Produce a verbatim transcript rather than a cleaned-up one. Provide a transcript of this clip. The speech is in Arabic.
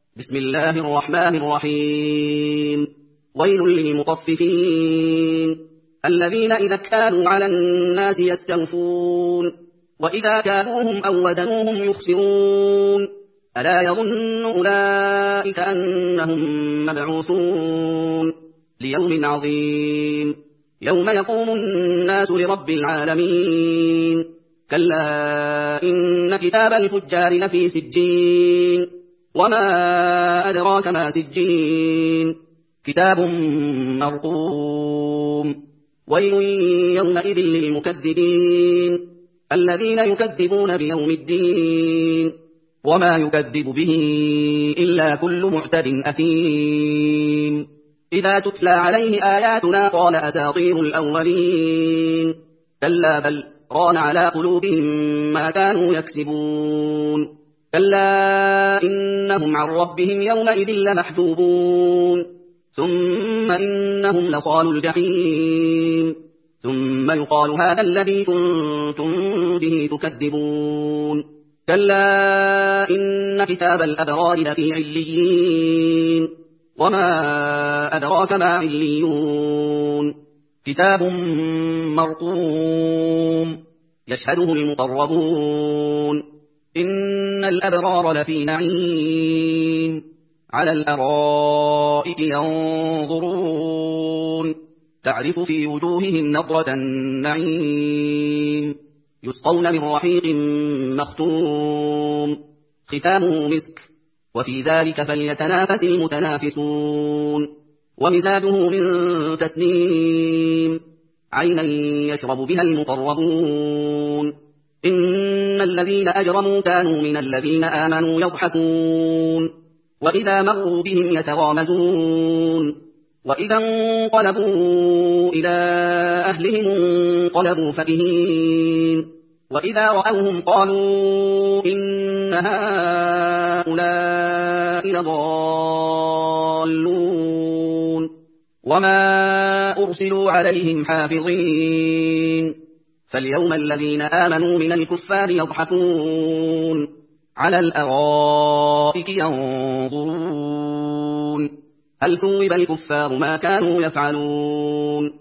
بسم الله الرحمن الرحيم. ويل للمطففين الذين إذا اكتالوا على الناس يستوفون وإذا كالوهم أو وزنوهم يخسرون ألا يظن أولئك أنهم مبعوثون ليوم عظيم يوم يقوم الناس لرب العالمين كلا إن كتاب الفجار لفي سجين وما أدراك ما سجين كتاب مرقوم ويل يومئذ للمكذبين الذين يكذبون بيوم الدين وما يكذب به إلا كل معتد أثيم إذا تتلى عليه آياتنا قال أساطير الأولين كلا بل ران على قلوبهم ما كانوا يكسبون كلا إنهم عن ربهم يومئذ لمحجوبون ثم إنهم لصالوا الجحيم ثم يقال هذا الذي كنتم به تكذبون كلا إن كتاب الأبرار لفي عليين وما أدراك ما عليون كتاب مرقوم يشهده المقربون إن الأبرار لفي نعيم على الأرائك ينظرون تعرف في وجوههم نضرة النعيم يسقون من رحيق مختوم ختامه مسك وفي ذلك فليتنافس المتنافسون ومزاجه من تسنيم عينا يشرب بها المقربون إن الذين أجرموا كانوا من الذين آمنوا يضحكون وإذا مروا بهم يتغامزون وإذا انقلبوا إلى أهلهم انقلبوا فكهين وإذا رأوهم قالوا إن هؤلاء لضالون وما أرسلوا عليهم حافظين فاليوم الذين آمنوا من الكفار يضحكون على الأرائك ينظرون هل ثوب الكفار ما كانوا يفعلون